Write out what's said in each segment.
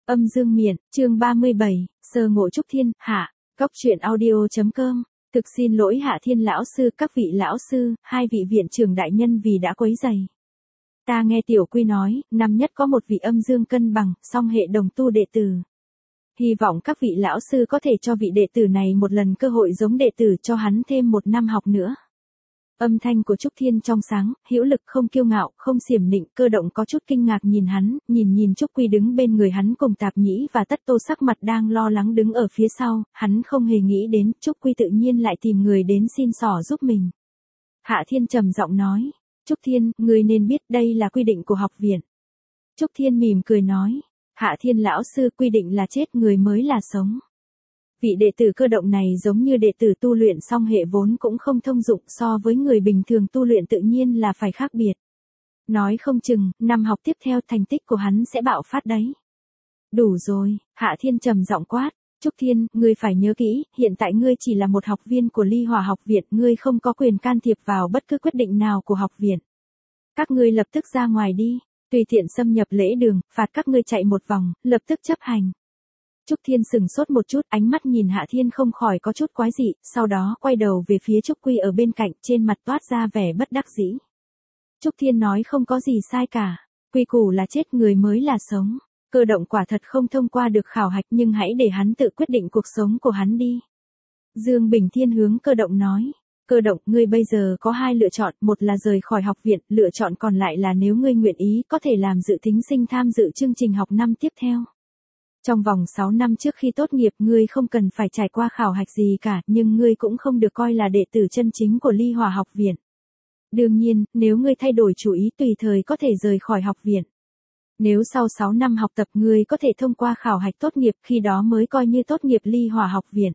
Âm dương miện, chương 37, sơ ngộ Trúc Thiên, hạ, Cóc truyện audio.com. Thực xin lỗi Hạ Thiên lão sư, các vị lão sư, hai vị viện trưởng đại nhân vì đã quấy rầy. Ta nghe Tiểu Quy nói, năm nhất có một vị âm dương cân bằng, song hệ đồng tu đệ tử. Hy vọng các vị lão sư có thể cho vị đệ tử này một lần cơ hội giống đệ tử cho hắn thêm một năm học nữa. Âm thanh của Trúc Thiên trong sáng, hữu lực không kiêu ngạo, không xiểm nịnh, Cơ Động có chút kinh ngạc nhìn hắn, nhìn Trúc Quy đứng bên người hắn cùng Tạp Nhĩ và Tất Tô sắc mặt đang lo lắng đứng ở phía sau, hắn không hề nghĩ đến, Trúc Quy tự nhiên lại tìm người đến xin xỏ giúp mình. Hạ Thiên trầm giọng nói, Trúc Thiên, ngươi nên biết đây là quy định của học viện. Trúc Thiên mỉm cười nói, Hạ Thiên lão sư, quy định là chết, người mới là sống. Vị đệ tử Cơ Động này giống như đệ tử tu luyện song hệ vốn cũng không thông dụng, so với người bình thường tu luyện tự nhiên là phải khác biệt. Nói không chừng, năm học tiếp theo thành tích của hắn sẽ bạo phát đấy. Đủ rồi, Hạ Thiên trầm giọng quát, Trúc Thiên, ngươi phải nhớ kỹ, hiện tại ngươi chỉ là một học viên của Ly Hỏa học viện, ngươi không có quyền can thiệp vào bất cứ quyết định nào của học viện. Các ngươi lập tức ra ngoài đi, tùy tiện xâm nhập lễ đường, phạt các ngươi chạy một vòng, lập tức chấp hành. Trúc Thiên sừng sốt một chút, ánh mắt nhìn Hạ Thiên không khỏi có chút quái dị, sau đó quay đầu về phía Trúc Quy ở bên cạnh, trên mặt toát ra vẻ bất đắc dĩ. Trúc Thiên nói không có gì sai cả, quy củ là chết, người mới là sống. Cơ Động quả thật không thông qua được khảo hạch, nhưng hãy để hắn tự quyết định cuộc sống của hắn đi. Dương Bình Thiên hướng Cơ Động nói, Cơ Động, ngươi bây giờ có hai lựa chọn, một là rời khỏi học viện, lựa chọn còn lại là nếu ngươi nguyện ý có thể làm dự thính sinh tham dự chương trình học năm tiếp theo. Trong vòng 6 năm trước khi tốt nghiệp, ngươi không cần phải trải qua khảo hạch gì cả, nhưng ngươi cũng không được coi là đệ tử chân chính của Ly Hỏa học viện. Đương nhiên, nếu ngươi thay đổi chủ ý tùy thời có thể rời khỏi học viện. Nếu sau 6 năm học tập ngươi có thể thông qua khảo hạch tốt nghiệp, khi đó mới coi như tốt nghiệp Ly Hỏa học viện.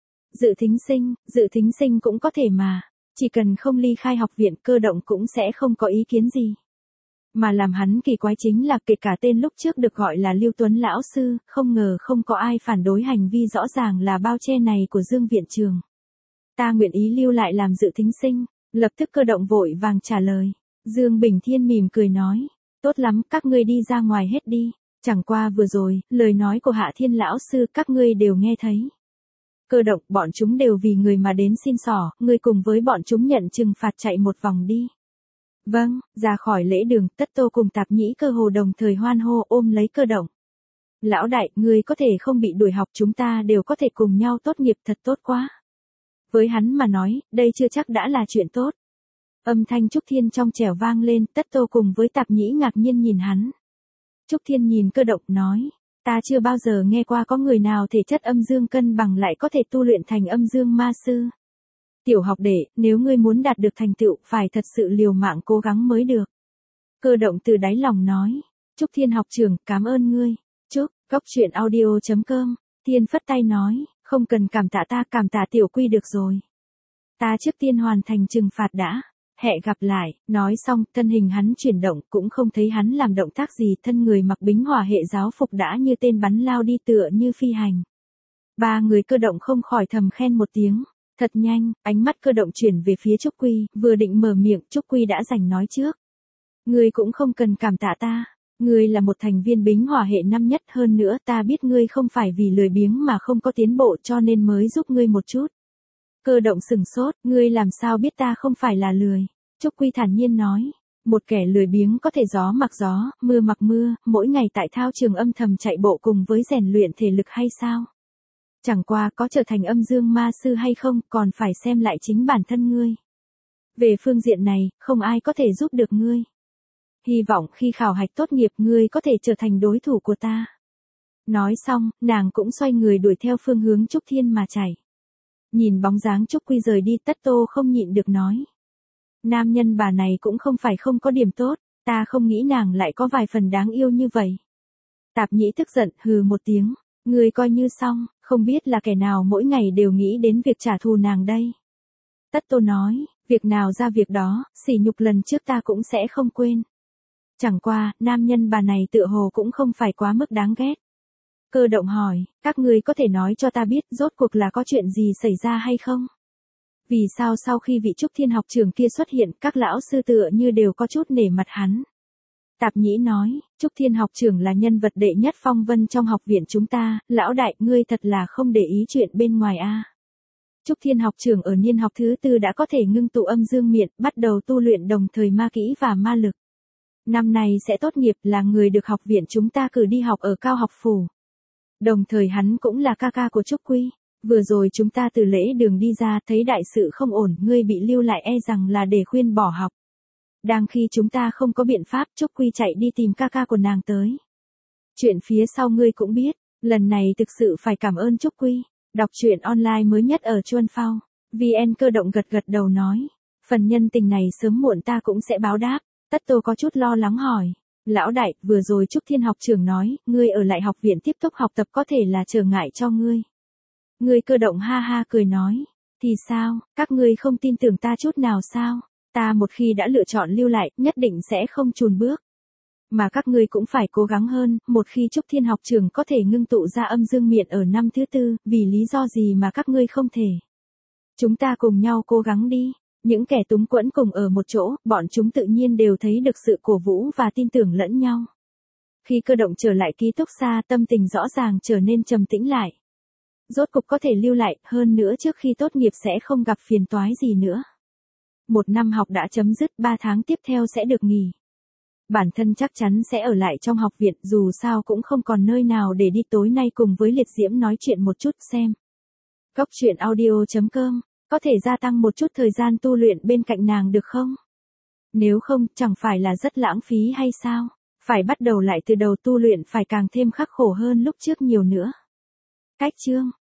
Dự thính sinh cũng có thể mà, chỉ cần không ly khai học viện, Cơ Động cũng sẽ không có ý kiến gì. Mà làm hắn kỳ quái chính là kể cả tên lúc trước được gọi là Lưu Tuấn lão sư, không ngờ không có ai phản đối hành vi rõ ràng là bao che này của Dương viện trưởng. Ta nguyện ý lưu lại làm dự thính sinh, lập tức Cơ Động vội vàng trả lời. Dương Bình Thiên mỉm cười nói, tốt lắm, các ngươi đi ra ngoài hết đi, chẳng qua vừa rồi, lời nói của Hạ Thiên lão sư các ngươi đều nghe thấy. Cơ Động, bọn chúng đều vì người mà đến xin xỏ, ngươi cùng với bọn chúng nhận trừng phạt chạy một vòng đi. Vâng, ra khỏi lễ đường, Tất Tô cùng Tạp Nhĩ cơ hồ đồng thời hoan hô ôm lấy Cơ Động. Lão đại, ngươi có thể không bị đuổi học, chúng ta đều có thể cùng nhau tốt nghiệp, thật tốt quá. Với hắn mà nói, đây chưa chắc đã là chuyện tốt. Âm thanh Trúc Thiên trong trẻo vang lên, Tất Tô cùng với Tạp Nhĩ ngạc nhiên nhìn hắn. Trúc Thiên nhìn Cơ Động nói, ta chưa bao giờ nghe qua có người nào thể chất âm dương cân bằng lại có thể tu luyện thành âm dương ma sư. Tiểu học đệ, nếu ngươi muốn đạt được thành tựu, phải thật sự liều mạng cố gắng mới được. Cơ Động từ đáy lòng nói, Trúc Thiên học trưởng, cảm ơn ngươi. Chúc, Cóc truyện audio.com. Thiên phất tay nói, không cần cảm tạ ta, cảm tạ Tiểu Quy được rồi. Ta trước tiên hoàn thành trừng phạt đã. Hẹn gặp lại, nói xong, thân hình hắn chuyển động, cũng không thấy hắn làm động tác gì, thân người mặc bính hỏa hệ giáo phục đã như tên bắn lao đi tựa như phi hành. Ba người Cơ Động không khỏi thầm khen một tiếng. Thật nhanh, ánh mắt Cơ Động chuyển về phía Trúc Quy, vừa định mở miệng, Trúc Quy đã giành nói trước. Ngươi cũng không cần cảm tạ ta, ngươi là một thành viên bính hỏa hệ năm nhất, hơn nữa ta biết ngươi không phải vì lười biếng mà không có tiến bộ cho nên mới giúp ngươi một chút. Cơ Động sừng sốt, ngươi làm sao biết ta không phải là lười? Trúc Quy thản nhiên nói, một kẻ lười biếng có thể gió mặc gió, mưa mặc mưa, mỗi ngày tại thao trường âm thầm chạy bộ cùng với rèn luyện thể lực hay sao? Chẳng qua có trở thành âm dương ma sư hay không, còn phải xem lại chính bản thân ngươi. Về phương diện này, không ai có thể giúp được ngươi. Hy vọng khi khảo hạch tốt nghiệp ngươi có thể trở thành đối thủ của ta. Nói xong, nàng cũng xoay người đuổi theo phương hướng Trúc Thiên mà chạy. Nhìn bóng dáng Trúc Quy rời đi, Tất Tô không nhịn được nói. Nam nhân bà này cũng không phải không có điểm tốt, ta không nghĩ nàng lại có vài phần đáng yêu như vậy. Tạp Nhĩ tức giận, hừ một tiếng. Ngươi coi như xong, không biết là kẻ nào mỗi ngày đều nghĩ đến việc trả thù nàng đây. Tất Tô nói, việc nào ra việc đó, sỉ nhục lần trước ta cũng sẽ không quên. Chẳng qua, nam nhân bà này tựa hồ cũng không phải quá mức đáng ghét. Cơ Động hỏi, các ngươi có thể nói cho ta biết rốt cuộc là có chuyện gì xảy ra hay không? Vì sao sau khi vị Trúc Thiên học trưởng kia xuất hiện, các lão sư tựa như đều có chút nể mặt hắn? Tạp Nhĩ nói, Trúc Thiên học trưởng là nhân vật đệ nhất phong vân trong học viện chúng ta, lão đại, ngươi thật là không để ý chuyện bên ngoài a. Trúc Thiên học trưởng ở niên học thứ 4 đã có thể ngưng tụ âm dương miện, bắt đầu tu luyện đồng thời ma kỹ và ma lực. Năm nay sẽ tốt nghiệp, là người được học viện chúng ta cử đi học ở cao học phủ. Đồng thời hắn cũng là ca ca của Trúc Quy. Vừa rồi chúng ta từ lễ đường đi ra, thấy đại sự không ổn, ngươi bị lưu lại e rằng là để khuyên bỏ học. Đang khi chúng ta không có biện pháp, Trúc Quy chạy đi tìm ca ca của nàng tới. Chuyện phía sau ngươi cũng biết, lần này thực sự phải cảm ơn Trúc Quy. Đọc truyện online mới nhất ở Chuan Phao. VN Cơ Động gật gật đầu nói, phần nhân tình này sớm muộn ta cũng sẽ báo đáp. Tất Tô có chút lo lắng hỏi, lão đại, vừa rồi Trúc Thiên học trưởng nói, ngươi ở lại học viện tiếp tục học tập có thể là trở ngại cho ngươi. Ngươi Cơ Động ha ha cười nói, thì sao, các ngươi không tin tưởng ta chút nào sao, ta một khi đã lựa chọn lưu lại, nhất định sẽ không chùn bước. Mà các ngươi cũng phải cố gắng hơn, một khi Trúc Thiên học trưởng có thể ngưng tụ ra âm dương miện ở năm thứ 4, vì lý do gì mà các ngươi không thể. Chúng ta cùng nhau cố gắng đi. Những kẻ túng quẫn cùng ở một chỗ, bọn chúng tự nhiên đều thấy được sự cổ vũ và tin tưởng lẫn nhau. Khi Cơ Động trở lại ký túc xá, tâm tình rõ ràng trở nên trầm tĩnh lại. Rốt cục có thể lưu lại, hơn nữa trước khi tốt nghiệp sẽ không gặp phiền toái gì nữa. 1 năm học đã chấm dứt, 3 tháng tiếp theo sẽ được nghỉ. Bản thân chắc chắn sẽ ở lại trong học viện, dù sao cũng không còn nơi nào để đi. Tối nay cùng với Liệt Diễm nói chuyện một chút xem. Cốc truyện audio.com, có thể gia tăng một chút thời gian tu luyện bên cạnh nàng được không? Nếu không, chẳng phải là rất lãng phí hay sao? Phải bắt đầu lại từ đầu, tu luyện phải càng thêm khắc khổ hơn lúc trước nhiều nữa. Cách chương